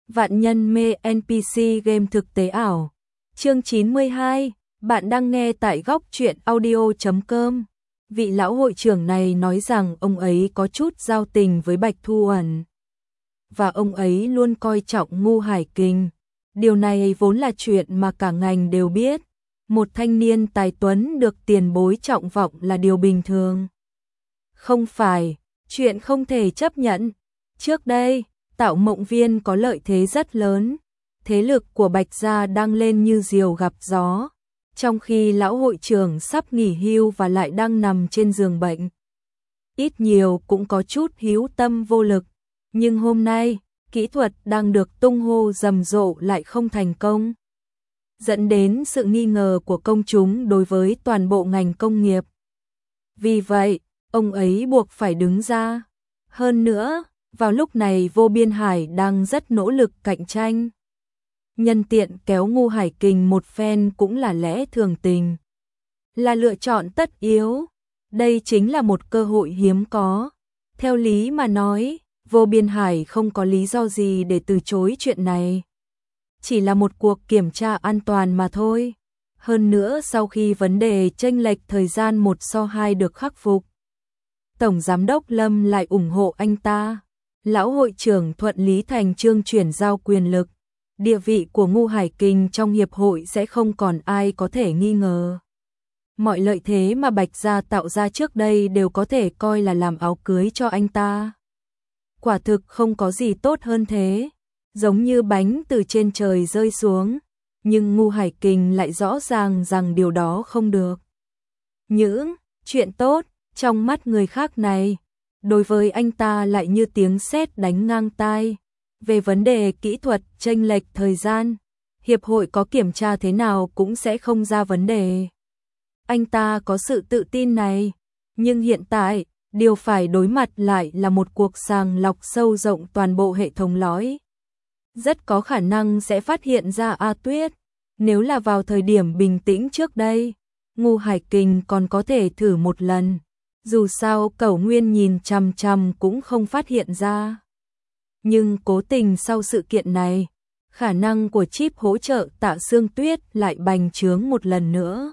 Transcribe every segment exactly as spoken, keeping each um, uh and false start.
Vạn nhân mê en pê xê game thực tế ảo. Chương chín mươi hai, bạn đang nghe tại góc truyện audio chấm com. Vị lão hội trưởng này nói rằng ông ấy có chút giao tình với Bạch Thu Ẩn. Và ông ấy luôn coi trọng Ngu Hải Kình. Điều này vốn là chuyện mà cả ngành đều biết. Một thanh niên tài tuấn được tiền bối trọng vọng là điều bình thường. Không phải, chuyện không thể chấp nhận. Trước đây, Tạo Mộng Viên có lợi thế rất lớn. Thế lực của Bạch Gia đang lên như diều gặp gió. Trong khi lão hội trưởng sắp nghỉ hưu và lại đang nằm trên giường bệnh. Ít nhiều cũng có chút hữu tâm vô lực. Nhưng hôm nay, kỹ thuật đang được tung hô rầm rộ lại không thành công. Dẫn đến sự nghi ngờ của công chúng đối với toàn bộ ngành công nghiệp. Vì vậy, ông ấy buộc phải đứng ra. Hơn nữa, vào lúc này Vô Biên Hải đang rất nỗ lực cạnh tranh. Nhân tiện kéo Ngu Hải Kình một phen cũng là lẽ thường tình. Là lựa chọn tất yếu. Đây chính là một cơ hội hiếm có. Theo lý mà nói, Vô Biên Hải không có lý do gì để từ chối chuyện này. Chỉ là một cuộc kiểm tra an toàn mà thôi. Hơn nữa sau khi vấn đề chênh lệch thời gian một so hai được khắc phục, Tổng Giám đốc Lâm lại ủng hộ anh ta. Lão hội trưởng thuận lý thành chương chuyển giao quyền lực. Địa vị của Ngu Hải Kình trong hiệp hội sẽ không còn ai có thể nghi ngờ. Mọi lợi thế mà Bạch Gia tạo ra trước đây đều có thể coi là làm áo cưới cho anh ta. Quả thực không có gì tốt hơn thế. Giống như bánh từ trên trời rơi xuống. Nhưng Ngu Hải Kình lại rõ ràng rằng điều đó không được. Những chuyện tốt trong mắt người khác này, đối với anh ta lại như tiếng sét đánh ngang tai. Về vấn đề kỹ thuật chênh lệch thời gian, hiệp hội có kiểm tra thế nào cũng sẽ không ra vấn đề. Anh ta có sự tự tin này, nhưng hiện tại, điều phải đối mặt lại là một cuộc sàng lọc sâu rộng toàn bộ hệ thống lõi. Rất có khả năng sẽ phát hiện ra A Tuyết. Nếu là vào thời điểm bình tĩnh trước đây, Ngu Hải Kình còn có thể thử một lần. Dù sao Cẩu Nguyên nhìn chằm chằm cũng không phát hiện ra. Nhưng cố tình sau sự kiện này, khả năng của chip hỗ trợ Tạ Sương Tuyết lại bành trướng một lần nữa.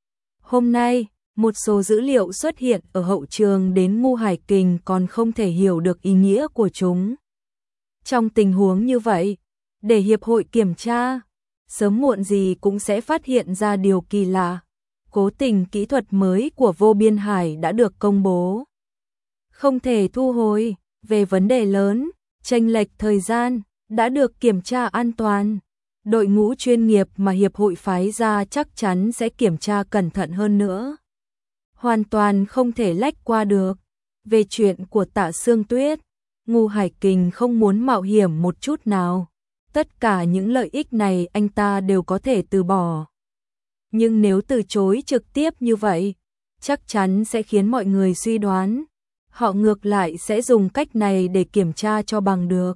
Hôm nay, một số dữ liệu xuất hiện ở hậu trường đến Ngu Hải Kình còn không thể hiểu được ý nghĩa của chúng. Trong tình huống như vậy, để hiệp hội kiểm tra, sớm muộn gì cũng sẽ phát hiện ra điều kỳ lạ. Cố tình kỹ thuật mới của Vô Biên Hải đã được công bố. Không thể thu hồi, về vấn đề lớn, chênh lệch thời gian, đã được kiểm tra an toàn. Đội ngũ chuyên nghiệp mà hiệp hội phái ra chắc chắn sẽ kiểm tra cẩn thận hơn nữa. Hoàn toàn không thể lách qua được. Về chuyện của Tạ Sương Tuyết, Ngu Hải Kình không muốn mạo hiểm một chút nào. Tất cả những lợi ích này anh ta đều có thể từ bỏ. Nhưng nếu từ chối trực tiếp như vậy, chắc chắn sẽ khiến mọi người suy đoán. Họ ngược lại sẽ dùng cách này để kiểm tra cho bằng được.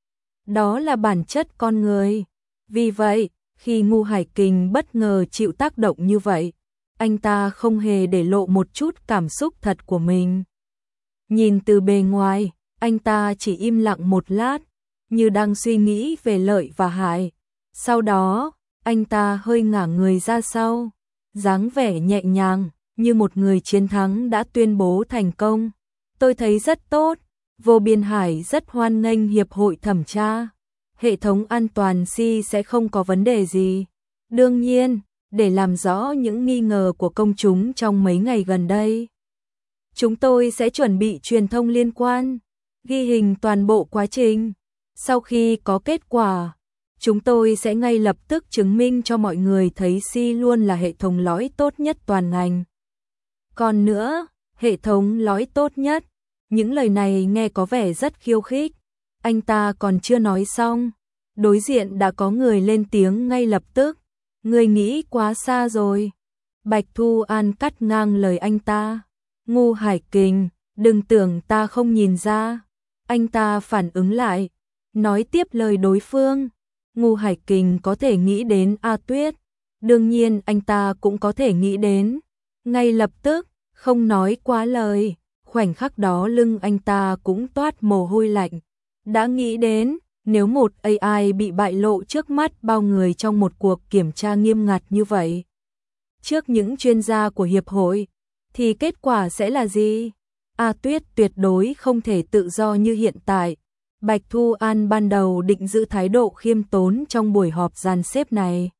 Đó là bản chất con người. Vì vậy, khi Ngu Hải Kình bất ngờ chịu tác động như vậy, anh ta không hề để lộ một chút cảm xúc thật của mình. Nhìn từ bề ngoài, anh ta chỉ im lặng một lát, như đang suy nghĩ về lợi và hại. Sau đó, anh ta hơi ngả người ra sau, dáng vẻ nhẹ nhàng, như một người chiến thắng đã tuyên bố thành công. Tôi thấy rất tốt, Vô Biên Hải rất hoan nghênh hiệp hội thẩm tra. Hệ thống an toàn si sẽ không có vấn đề gì. Đương nhiên, để làm rõ những nghi ngờ của công chúng trong mấy ngày gần đây, chúng tôi sẽ chuẩn bị truyền thông liên quan, ghi hình toàn bộ quá trình. Sau khi có kết quả, chúng tôi sẽ ngay lập tức chứng minh cho mọi người thấy Si luôn là hệ thống lõi tốt nhất toàn ngành. Còn nữa, hệ thống lõi tốt nhất, những lời này nghe có vẻ rất khiêu khích. Anh ta còn chưa nói xong, đối diện đã có người lên tiếng ngay lập tức. Người nghĩ quá xa rồi. Bạch Thu An cắt ngang lời anh ta. Ngu Hải Kình, đừng tưởng ta không nhìn ra. Anh ta phản ứng lại, nói tiếp lời đối phương. Ngu Hải Kình có thể nghĩ đến A Tuyết, đương nhiên anh ta cũng có thể nghĩ đến. Ngay lập tức, không nói quá lời, khoảnh khắc đó lưng anh ta cũng toát mồ hôi lạnh. Đã nghĩ đến, Nếu một a i bị bại lộ trước mắt bao người trong một cuộc kiểm tra nghiêm ngặt như vậy, trước những chuyên gia của hiệp hội, thì kết quả sẽ là gì? A Tuyết tuyệt đối không thể tự do như hiện tại. Bạch Thu An ban đầu định giữ thái độ khiêm tốn trong buổi họp dàn xếp này.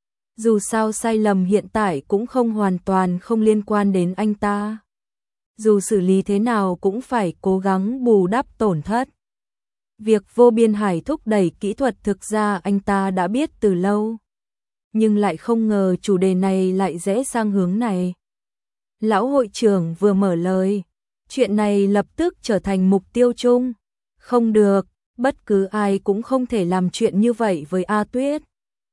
Dù sao sai lầm hiện tại cũng không hoàn toàn không liên quan đến anh ta. Dù xử lý thế nào cũng phải cố gắng bù đắp tổn thất. Việc Vô Biên Hải thúc đẩy kỹ thuật thực ra anh ta đã biết từ lâu. Nhưng lại không ngờ chủ đề này lại rẽ sang hướng này. Lão hội trưởng vừa mở lời, chuyện này lập tức trở thành mục tiêu chung. Không được, bất cứ ai cũng không thể làm chuyện như vậy với A Tuyết.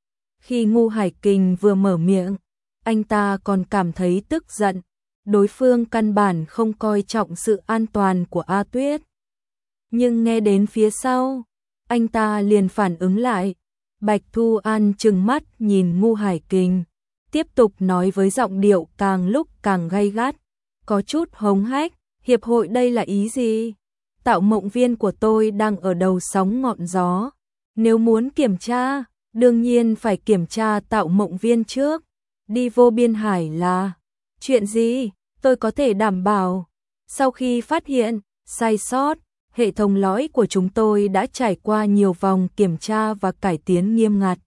Khi Ngu Hải Kình vừa mở miệng, anh ta còn cảm thấy tức giận. Đối phương căn bản không coi trọng sự an toàn của A Tuyết. Nhưng nghe đến phía sau, anh ta liền phản ứng lại. Bạch Thu An trừng mắt nhìn Ngu Hải Kình, tiếp tục nói với giọng điệu càng lúc càng gay gắt, có chút hống hách, hiệp hội đây là ý gì? Tạo mộng viên của tôi đang ở đầu sóng ngọn gió. Nếu muốn kiểm tra, đương nhiên phải kiểm tra tạo mộng viên trước. Đi Vô Biên Hải là chuyện gì? Tôi có thể đảm bảo. Sau khi phát hiện sai sót, hệ thống lõi của chúng tôi đã trải qua nhiều vòng kiểm tra và cải tiến nghiêm ngặt.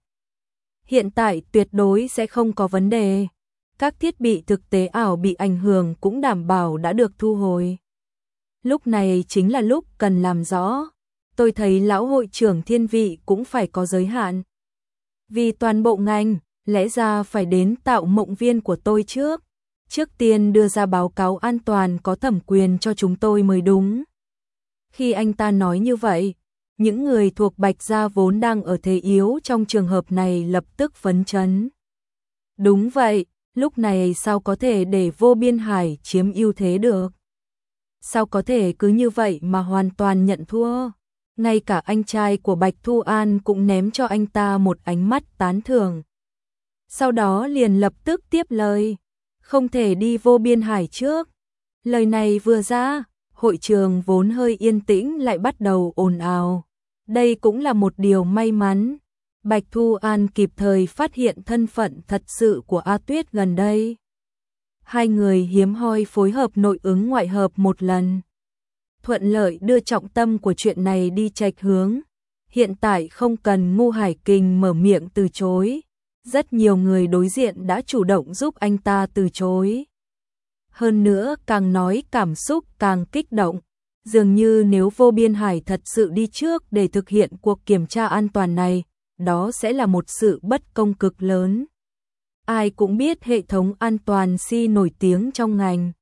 Hiện tại tuyệt đối sẽ không có vấn đề. Các thiết bị thực tế ảo bị ảnh hưởng cũng đảm bảo đã được thu hồi. Lúc này chính là lúc cần làm rõ. Tôi thấy lão hội trưởng thiên vị cũng phải có giới hạn. Vì toàn bộ ngành, lẽ ra phải đến tạo mộng viên của tôi trước. Trước tiên đưa ra báo cáo an toàn có thẩm quyền cho chúng tôi mới đúng. Khi anh ta nói như vậy, những người thuộc Bạch gia vốn đang ở thế yếu trong trường hợp này lập tức phấn chấn. Đúng vậy, lúc này sao có thể để Vô Biên Hải chiếm ưu thế được? Sao có thể cứ như vậy mà hoàn toàn nhận thua? Ngay cả anh trai của Bạch Thu An cũng ném cho anh ta một ánh mắt tán thưởng. Sau đó liền lập tức tiếp lời, không thể đi Vô Biên Hải trước. Lời này vừa ra, hội trường vốn hơi yên tĩnh lại bắt đầu ồn ào. Đây cũng là một điều may mắn. Bạch Thu An kịp thời phát hiện thân phận thật sự của A Tuyết gần đây. Hai người hiếm hoi phối hợp nội ứng ngoại hợp một lần. Thuận lợi đưa trọng tâm của chuyện này đi chệch hướng. Hiện tại không cần Ngu Hải Kình mở miệng từ chối. Rất nhiều người đối diện đã chủ động giúp anh ta từ chối. Hơn nữa càng nói cảm xúc càng kích động. Dường như nếu Vô Biên Hải thật sự đi trước để thực hiện cuộc kiểm tra an toàn này, đó sẽ là một sự bất công cực lớn. Ai cũng biết hệ thống an toàn si nổi tiếng trong ngành.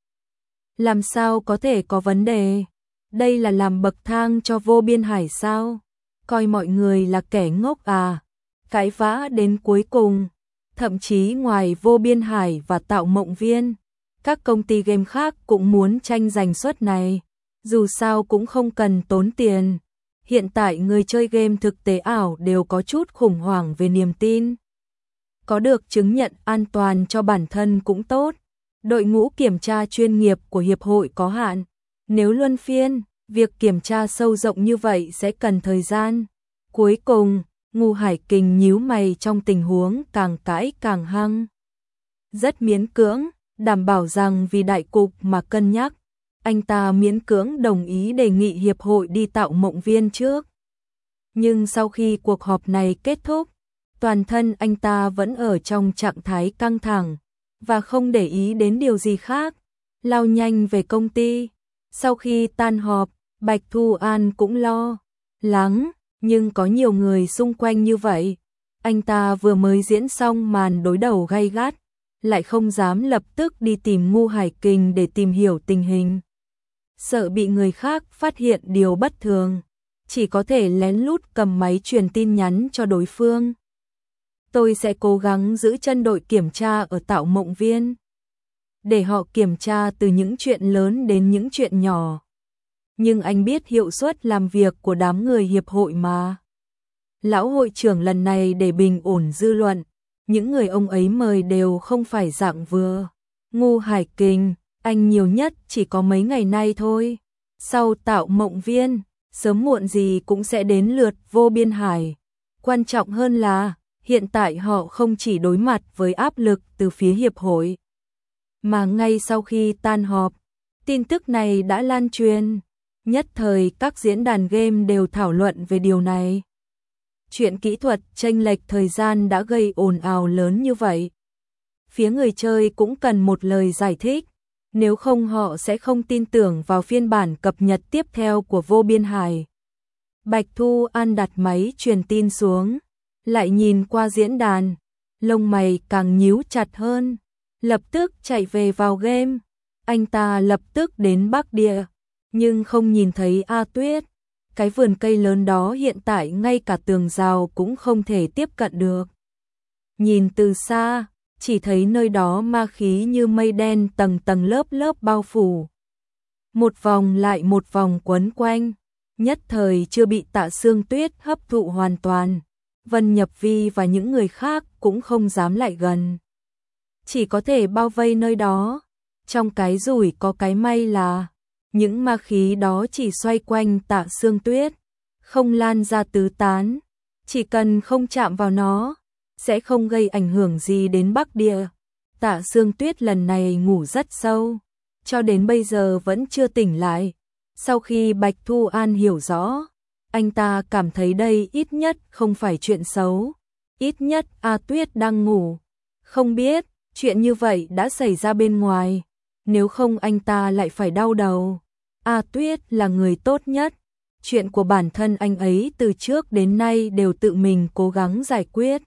Làm sao có thể có vấn đề? Đây là làm bậc thang cho Vô Biên Hải sao? Coi mọi người là kẻ ngốc à? Cãi vã đến cuối cùng. Thậm chí ngoài Vô Biên Hải và Tạo Mộng Viên, các công ty game khác cũng muốn tranh giành suất này. Dù sao cũng không cần tốn tiền. Hiện tại người chơi game thực tế ảo đều có chút khủng hoảng về niềm tin. Có được chứng nhận an toàn cho bản thân cũng tốt. Đội ngũ kiểm tra chuyên nghiệp của hiệp hội có hạn. Nếu luân phiên, việc kiểm tra sâu rộng như vậy sẽ cần thời gian. Cuối cùng, Ngu Hải Kình nhíu mày trong tình huống càng cãi càng hăng. Rất miễn cưỡng, đảm bảo rằng vì đại cục mà cân nhắc. Anh ta miễn cưỡng đồng ý đề nghị hiệp hội đi tạo mộng viên trước. Nhưng sau khi cuộc họp này kết thúc, toàn thân anh ta vẫn ở trong trạng thái căng thẳng và không để ý đến điều gì khác, lao nhanh về công ty. Sau khi tan họp, Bạch Thu An cũng lo lắng, nhưng có nhiều người xung quanh như vậy. Anh ta vừa mới diễn xong màn đối đầu gay gắt, lại không dám lập tức đi tìm Ngu Hải Kình để tìm hiểu tình hình. Sợ bị người khác phát hiện điều bất thường, chỉ có thể lén lút cầm máy truyền tin nhắn cho đối phương. Tôi sẽ cố gắng giữ chân đội kiểm tra ở Tạo Mộng Viên, để họ kiểm tra từ những chuyện lớn đến những chuyện nhỏ. Nhưng anh biết hiệu suất làm việc của đám người hiệp hội mà. Lão hội trưởng lần này để bình ổn dư luận, những người ông ấy mời đều không phải dạng vừa. Ngu Hải Kình, anh nhiều nhất chỉ có mấy ngày nay thôi. Sau Tạo Mộng Viên, sớm muộn gì cũng sẽ đến lượt Vô Biên Hải. Quan trọng hơn là, hiện tại họ không chỉ đối mặt với áp lực từ phía hiệp hội, mà ngay sau khi tan họp, tin tức này đã lan truyền. Nhất thời các diễn đàn game đều thảo luận về điều này. Chuyện kỹ thuật chênh lệch thời gian đã gây ồn ào lớn như vậy. Phía người chơi cũng cần một lời giải thích, nếu không họ sẽ không tin tưởng vào phiên bản cập nhật tiếp theo của Vô Biên Hải. Bạch Thu An đặt máy truyền tin xuống, lại nhìn qua diễn đàn, lông mày càng nhíu chặt hơn, lập tức chạy về vào game. Anh ta lập tức đến Bắc Địa, nhưng không nhìn thấy A Tuyết. Cái vườn cây lớn đó hiện tại ngay cả tường rào cũng không thể tiếp cận được. Nhìn từ xa, chỉ thấy nơi đó ma khí như mây đen tầng tầng lớp lớp bao phủ. Một vòng lại một vòng quấn quanh, nhất thời chưa bị Tạ Sương Tuyết hấp thụ hoàn toàn. Vân Nhập Vi và những người khác cũng không dám lại gần, chỉ có thể bao vây nơi đó. Trong cái rủi có cái may là những ma khí đó chỉ xoay quanh Tạ Sương Tuyết, không lan ra tứ tán, chỉ cần không chạm vào nó, sẽ không gây ảnh hưởng gì đến Bắc Địa. Tạ Sương Tuyết lần này ngủ rất sâu, cho đến bây giờ vẫn chưa tỉnh lại. Sau khi Bạch Thu An hiểu rõ, anh ta cảm thấy đây ít nhất không phải chuyện xấu, ít nhất A Tuyết đang ngủ. Không biết chuyện như vậy đã xảy ra bên ngoài, nếu không anh ta lại phải đau đầu. A Tuyết là người tốt nhất, chuyện của bản thân anh ấy từ trước đến nay đều tự mình cố gắng giải quyết,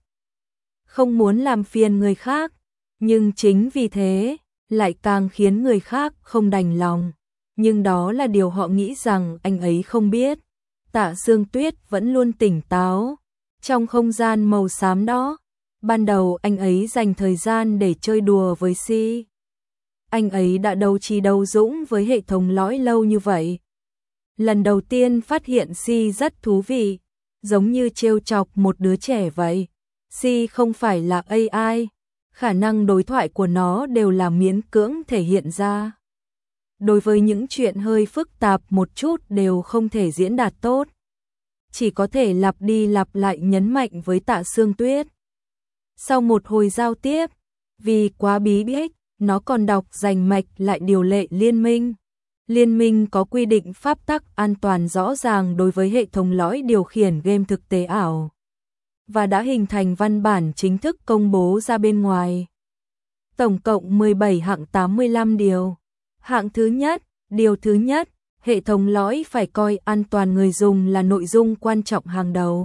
không muốn làm phiền người khác, nhưng chính vì thế lại càng khiến người khác không đành lòng. Nhưng đó là điều họ nghĩ rằng anh ấy không biết. Tạ Sương Tuyết vẫn luôn tỉnh táo. Trong không gian màu xám đó, ban đầu anh ấy dành thời gian để chơi đùa với Si. Anh ấy đã đấu trí đấu dũng với hệ thống lõi lâu như vậy. Lần đầu tiên phát hiện Si rất thú vị, giống như trêu chọc một đứa trẻ vậy. Si không phải là a i, khả năng đối thoại của nó đều là miễn cưỡng thể hiện ra. Đối với những chuyện hơi phức tạp một chút đều không thể diễn đạt tốt, chỉ có thể lặp đi lặp lại nhấn mạnh với Tạ Sương Tuyết. Sau một hồi giao tiếp, vì quá bí bách, nó còn đọc rành mạch lại điều lệ liên minh. Liên minh có quy định pháp tắc an toàn rõ ràng đối với hệ thống lõi điều khiển game thực tế ảo, và đã hình thành văn bản chính thức công bố ra bên ngoài. Tổng cộng mười bảy hạng tám mươi lăm điều. Hạng thứ nhất, điều thứ nhất, hệ thống lõi phải coi an toàn người dùng là nội dung quan trọng hàng đầu.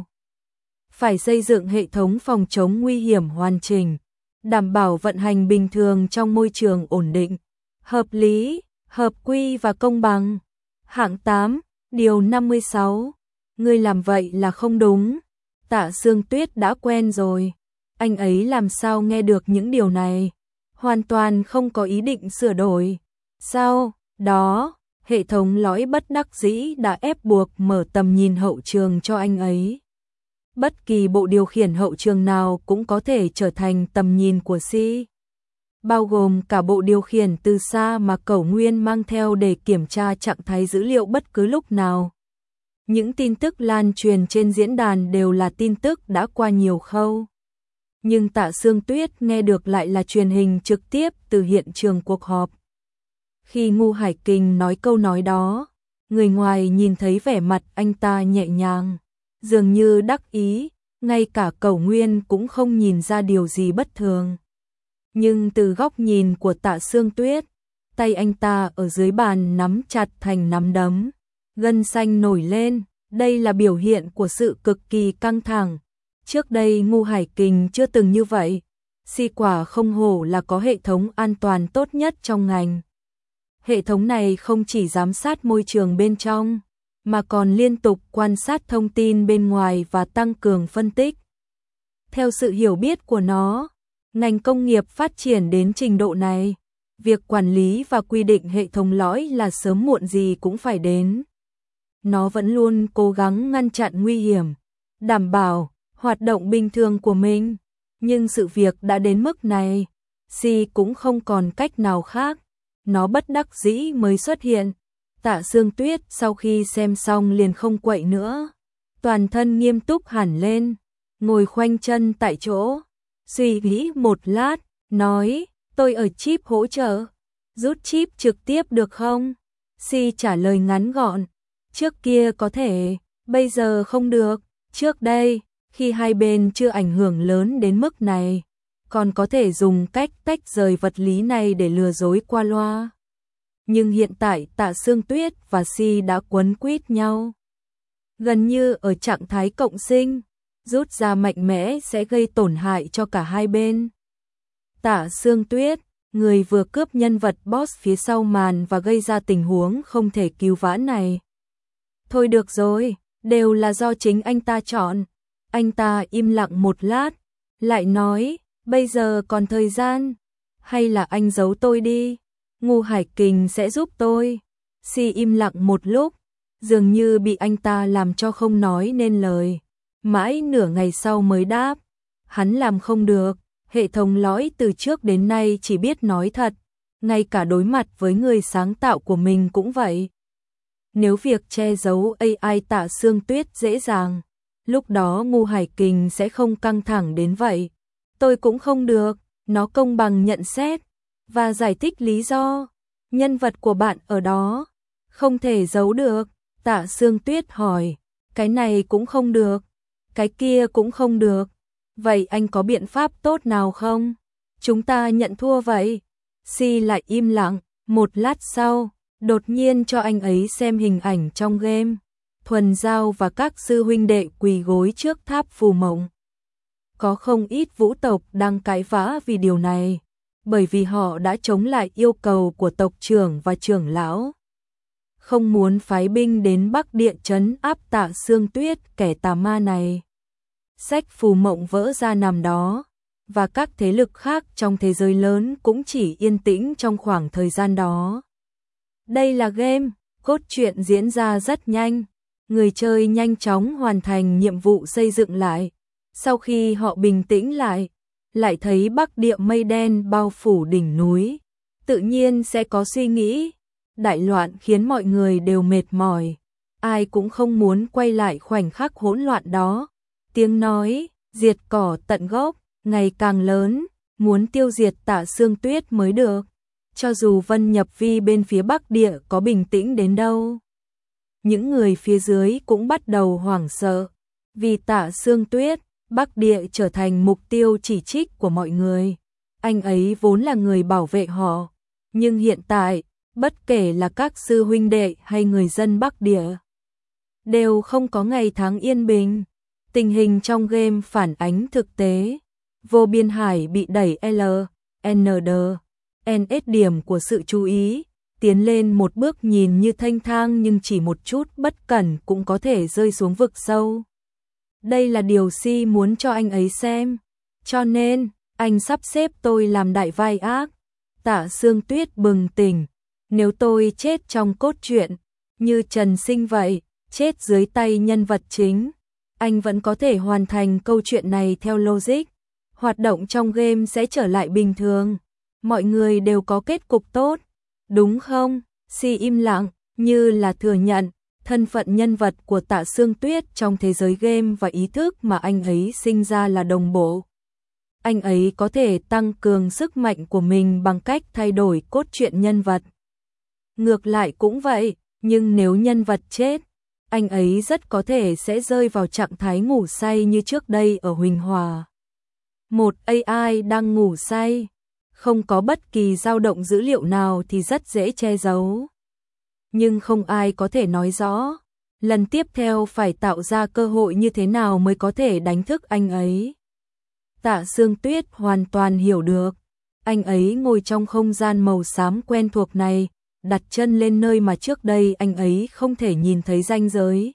Phải xây dựng hệ thống phòng chống nguy hiểm hoàn chỉnh, đảm bảo vận hành bình thường trong môi trường ổn định, hợp lý, hợp quy và công bằng. Hạng tám, điều năm mươi sáu, ngươi làm vậy là không đúng. Tạ Sương Tuyết đã quen rồi, anh ấy làm sao nghe được những điều này, hoàn toàn không có ý định sửa đổi. Sau đó, hệ thống lõi bất đắc dĩ đã ép buộc mở tầm nhìn hậu trường cho anh ấy. Bất kỳ bộ điều khiển hậu trường nào cũng có thể trở thành tầm nhìn của Si, bao gồm cả bộ điều khiển từ xa mà Cẩu Nguyên mang theo để kiểm tra trạng thái dữ liệu bất cứ lúc nào. Những tin tức lan truyền trên diễn đàn đều là tin tức đã qua nhiều khâu, nhưng Tạ Sương Tuyết nghe được lại là truyền hình trực tiếp từ hiện trường cuộc họp. Khi Ngu Hải Kình nói câu nói đó, người ngoài nhìn thấy vẻ mặt anh ta nhẹ nhàng, dường như đắc ý, ngay cả Cẩu Nguyên cũng không nhìn ra điều gì bất thường. Nhưng từ góc nhìn của Tạ Sương Tuyết, tay anh ta ở dưới bàn nắm chặt thành nắm đấm, gân xanh nổi lên, đây là biểu hiện của sự cực kỳ căng thẳng. Trước đây Ngu Hải Kình chưa từng như vậy. Si quả không hổ là có hệ thống an toàn tốt nhất trong ngành. Hệ thống này không chỉ giám sát môi trường bên trong, mà còn liên tục quan sát thông tin bên ngoài và tăng cường phân tích. Theo sự hiểu biết của nó, ngành công nghiệp phát triển đến trình độ này, việc quản lý và quy định hệ thống lõi là sớm muộn gì cũng phải đến. Nó vẫn luôn cố gắng ngăn chặn nguy hiểm, đảm bảo hoạt động bình thường của mình, nhưng sự việc đã đến mức này, Si cũng không còn cách nào khác, nó bất đắc dĩ mới xuất hiện. Tạ Sương Tuyết sau khi xem xong liền không quậy nữa, toàn thân nghiêm túc hẳn lên, ngồi khoanh chân tại chỗ, suy nghĩ một lát, nói, tôi ở chip hỗ trợ, rút chip trực tiếp được không? Si trả lời ngắn gọn, trước kia có thể, bây giờ không được, trước đây, khi hai bên chưa ảnh hưởng lớn đến mức này, còn có thể dùng cách tách rời vật lý này để lừa dối qua loa. Nhưng hiện tại Tạ Sương Tuyết và Si đã quấn quýt nhau, gần như ở trạng thái cộng sinh, rút ra mạnh mẽ sẽ gây tổn hại cho cả hai bên. Tạ Sương Tuyết, người vừa cướp nhân vật boss phía sau màn và gây ra tình huống không thể cứu vãn này. Thôi được rồi, đều là do chính anh ta chọn. Anh ta im lặng một lát, lại nói, bây giờ còn thời gian, hay là anh giấu tôi đi, Ngô Hải Kình sẽ giúp tôi. Si im lặng một lúc, dường như bị anh ta làm cho không nói nên lời, mãi nửa ngày sau mới đáp, hắn làm không được, hệ thống lõi từ trước đến nay chỉ biết nói thật, ngay cả đối mặt với người sáng tạo của mình cũng vậy. Nếu việc che giấu a i Tạ Sương Tuyết dễ dàng, lúc đó Ngô Hải Kình sẽ không căng thẳng đến vậy. Tôi cũng không được, nó công bằng nhận xét và giải thích lý do. Nhân vật của bạn ở đó, không thể giấu được. Tạ Sương Tuyết hỏi, cái này cũng không được, cái kia cũng không được. Vậy anh có biện pháp tốt nào không? Chúng ta nhận thua vậy. Si lại im lặng, một lát sau, đột nhiên cho anh ấy xem hình ảnh trong game. Thuần Giao và các sư huynh đệ quỳ gối trước tháp phù mộng. Có không ít vũ tộc đang cãi vã vì điều này, bởi vì họ đã chống lại yêu cầu của tộc trưởng và trưởng lão, không muốn phái binh đến Bắc Địa trấn áp Tạ Sương Tuyết kẻ tà ma này. Sách phù mộng vỡ ra nằm đó, và các thế lực khác trong thế giới lớn cũng chỉ yên tĩnh trong khoảng thời gian đó. Đây là game, cốt truyện diễn ra rất nhanh, người chơi nhanh chóng hoàn thành nhiệm vụ xây dựng lại. Sau khi họ bình tĩnh lại, lại thấy Bắc Địa mây đen bao phủ đỉnh núi, tự nhiên sẽ có suy nghĩ. Đại loạn khiến mọi người đều mệt mỏi, ai cũng không muốn quay lại khoảnh khắc hỗn loạn đó. Tiếng nói, diệt cỏ tận gốc, ngày càng lớn, muốn tiêu diệt Tạ Sương Tuyết mới được. Cho dù Vân Nhập Vi bên phía Bắc Địa có bình tĩnh đến đâu, những người phía dưới cũng bắt đầu hoảng sợ. Vì Tạ Sương Tuyết, Bắc Địa trở thành mục tiêu chỉ trích của mọi người. Anh ấy vốn là người bảo vệ họ, nhưng hiện tại, bất kể là các sư huynh đệ hay người dân Bắc Địa, đều không có ngày tháng yên bình. Tình hình trong game phản ánh thực tế. Vô Biên Hải bị đẩy L, N D, N S điểm của sự chú ý, tiến lên một bước nhìn như thanh thang nhưng chỉ một chút bất cẩn cũng có thể rơi xuống vực sâu. Đây là điều Si muốn cho anh ấy xem, cho nên, anh sắp xếp tôi làm đại vai ác. Tạ Sương Tuyết bừng tỉnh, nếu tôi chết trong cốt truyện, như Trần Sinh vậy, chết dưới tay nhân vật chính, anh vẫn có thể hoàn thành câu chuyện này theo logic. Hoạt động trong game sẽ trở lại bình thường, mọi người đều có kết cục tốt, đúng không? Si im lặng, như là thừa nhận thân phận nhân vật của Tạ Sương Tuyết trong thế giới game và ý thức mà anh ấy sinh ra là đồng bộ. Anh ấy có thể tăng cường sức mạnh của mình bằng cách thay đổi cốt truyện nhân vật. Ngược lại cũng vậy, nhưng nếu nhân vật chết, anh ấy rất có thể sẽ rơi vào trạng thái ngủ say như trước đây ở Huỳnh Hòa. Một a i đang ngủ say, không có bất kỳ dao động dữ liệu nào thì rất dễ che giấu. Nhưng không ai có thể nói rõ, lần tiếp theo phải tạo ra cơ hội như thế nào mới có thể đánh thức anh ấy. Tạ Sương Tuyết hoàn toàn hiểu được, anh ấy ngồi trong không gian màu xám quen thuộc này, đặt chân lên nơi mà trước đây anh ấy không thể nhìn thấy ranh giới.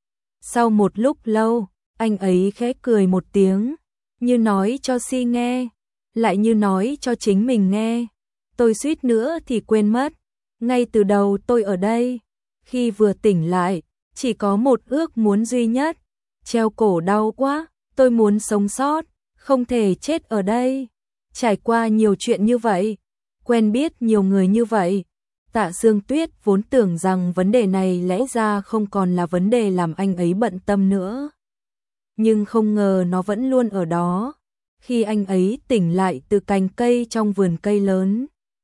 Sau một lúc lâu, anh ấy khẽ cười một tiếng, như nói cho Si nghe, lại như nói cho chính mình nghe. Tôi suýt nữa thì quên mất, ngay từ đầu tôi ở đây, khi vừa tỉnh lại, chỉ có một ước muốn duy nhất, treo cổ đau quá, tôi muốn sống sót, không thể chết ở đây. Trải qua nhiều chuyện như vậy, quen biết nhiều người như vậy, Tạ Sương Tuyết vốn tưởng rằng vấn đề này lẽ ra không còn là vấn đề làm anh ấy bận tâm nữa. Nhưng không ngờ nó vẫn luôn ở đó, khi anh ấy tỉnh lại từ cành cây trong vườn cây lớn.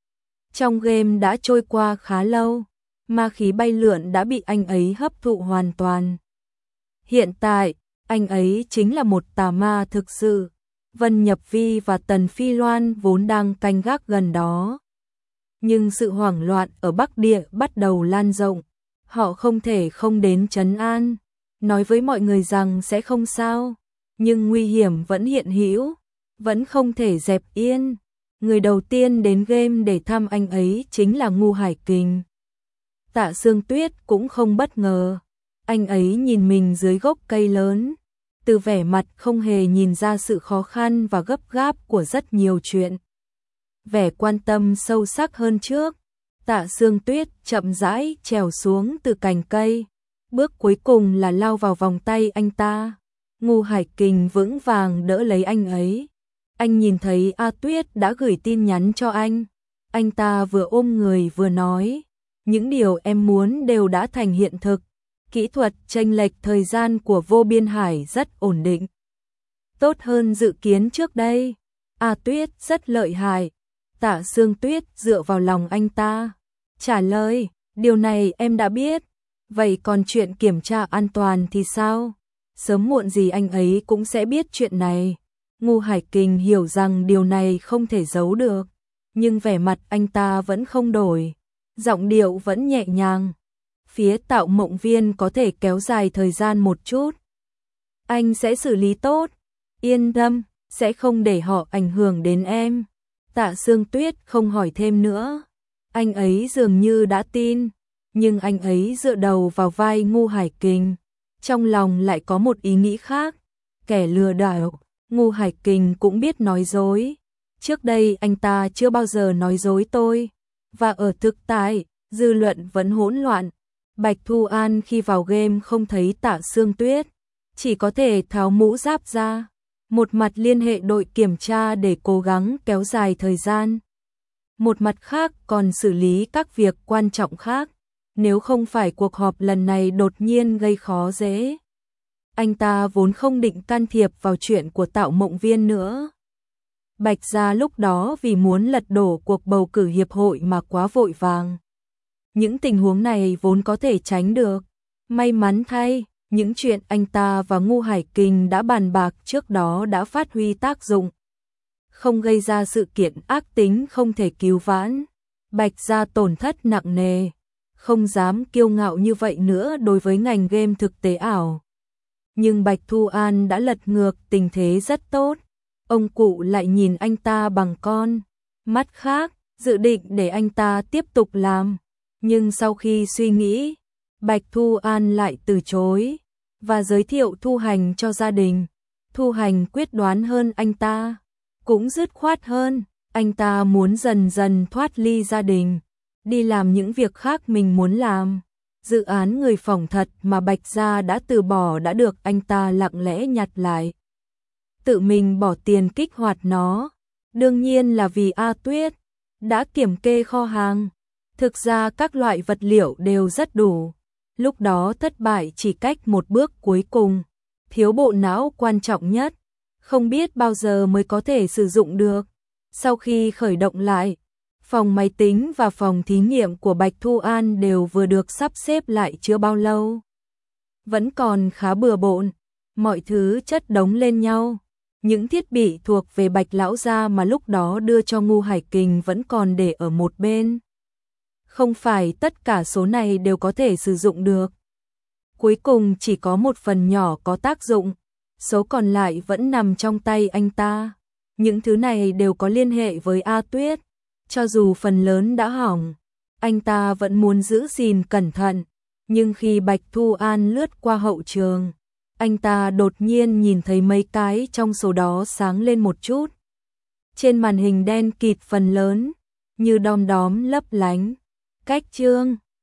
Trong game đã trôi qua khá lâu, ma khí bay lượn đã bị anh ấy hấp thụ hoàn toàn. Hiện tại, anh ấy chính là một tà ma thực sự. Vân Nhập Vi và Tần Phi Loan vốn đang canh gác gần đó. Nhưng sự hoảng loạn ở Bắc Địa bắt đầu lan rộng. Họ không thể không đến trấn an, nói với mọi người rằng sẽ không sao. Nhưng nguy hiểm vẫn hiện hữu, vẫn không thể dẹp yên. Người đầu tiên đến game để thăm anh ấy chính là Ngu Hải Kình. Tạ Sương Tuyết cũng không bất ngờ. Anh ấy nhìn mình dưới gốc cây lớn, từ vẻ mặt không hề nhìn ra sự khó khăn và gấp gáp của rất nhiều chuyện. Vẻ quan tâm sâu sắc hơn trước, Tạ Sương Tuyết chậm rãi trèo xuống từ cành cây. Bước cuối cùng là lao vào vòng tay anh ta. Ngu Hải Kình vững vàng đỡ lấy anh ấy. Anh nhìn thấy A Tuyết đã gửi tin nhắn cho anh. Anh ta vừa ôm người vừa nói, những điều em muốn đều đã thành hiện thực. Kỹ thuật chênh lệch thời gian của Vô Biên Hải rất ổn định, tốt hơn dự kiến trước đây. A Tuyết rất lợi hại. Tạ Sương Tuyết dựa vào lòng anh ta, trả lời, điều này em đã biết. Vậy còn chuyện kiểm tra an toàn thì sao? Sớm muộn gì anh ấy cũng sẽ biết chuyện này. Ngu Hải Kình hiểu rằng điều này không thể giấu được, nhưng vẻ mặt anh ta vẫn không đổi, giọng điệu vẫn nhẹ nhàng. Phía Tạo Mộng Viên có thể kéo dài thời gian một chút. Anh sẽ xử lý tốt, yên tâm, sẽ không để họ ảnh hưởng đến em. Tạ Sương Tuyết không hỏi thêm nữa. Anh ấy dường như đã tin, nhưng anh ấy dựa đầu vào vai Ngu Hải Kình. Trong lòng lại có một ý nghĩ khác, kẻ lừa đảo. Ngu Hải Kình cũng biết nói dối. Trước đây anh ta chưa bao giờ nói dối tôi. Và ở thực tại, dư luận vẫn hỗn loạn. Bạch Thu An khi vào game không thấy Tạ Sương Tuyết, chỉ có thể tháo mũ giáp ra. Một mặt liên hệ đội kiểm tra để cố gắng kéo dài thời gian. Một mặt khác còn xử lý các việc quan trọng khác. Nếu không phải cuộc họp lần này đột nhiên gây khó dễ, anh ta vốn không định can thiệp vào chuyện của Tạo Mộng Viên nữa. Bạch gia lúc đó vì muốn lật đổ cuộc bầu cử hiệp hội mà quá vội vàng. Những tình huống này vốn có thể tránh được. May mắn thay, những chuyện anh ta và Ngu Hải Kình đã bàn bạc trước đó đã phát huy tác dụng, không gây ra sự kiện ác tính không thể cứu vãn. Bạch gia tổn thất nặng nề, không dám kiêu ngạo như vậy nữa đối với ngành game thực tế ảo. Nhưng Bạch Thu An đã lật ngược tình thế rất tốt. Ông cụ lại nhìn anh ta bằng con mắt khác, dự định để anh ta tiếp tục làm. Nhưng sau khi suy nghĩ, Bạch Thu An lại từ chối và giới thiệu Thu Hành cho gia đình. Thu Hành quyết đoán hơn anh ta, cũng dứt khoát hơn. Anh ta muốn dần dần thoát ly gia đình, đi làm những việc khác mình muốn làm. Dự án người phỏng thật mà Bạch gia đã từ bỏ đã được anh ta lặng lẽ nhặt lại, tự mình bỏ tiền kích hoạt nó. Đương nhiên là vì A Tuyết đã kiểm kê kho hàng. Thực ra các loại vật liệu đều rất đủ. Lúc đó thất bại chỉ cách một bước cuối cùng, thiếu bộ não quan trọng nhất, không biết bao giờ mới có thể sử dụng được. Sau khi khởi động lại, phòng máy tính và phòng thí nghiệm của Bạch Thu An đều vừa được sắp xếp lại chưa bao lâu. Vẫn còn khá bừa bộn, mọi thứ chất đống lên nhau. Những thiết bị thuộc về Bạch lão gia mà lúc đó đưa cho Ngu Hải Kình vẫn còn để ở một bên. Không phải tất cả số này đều có thể sử dụng được. Cuối cùng chỉ có một phần nhỏ có tác dụng, số còn lại vẫn nằm trong tay anh ta. Những thứ này đều có liên hệ với A Tuyết. Cho dù phần lớn đã hỏng, anh ta vẫn muốn giữ gìn cẩn thận. Nhưng khi Bạch Thu An lướt qua hậu trường, anh ta đột nhiên nhìn thấy mấy cái trong số đó sáng lên một chút. Trên màn hình đen kịt phần lớn, như đom đóm lấp lánh. Cách chương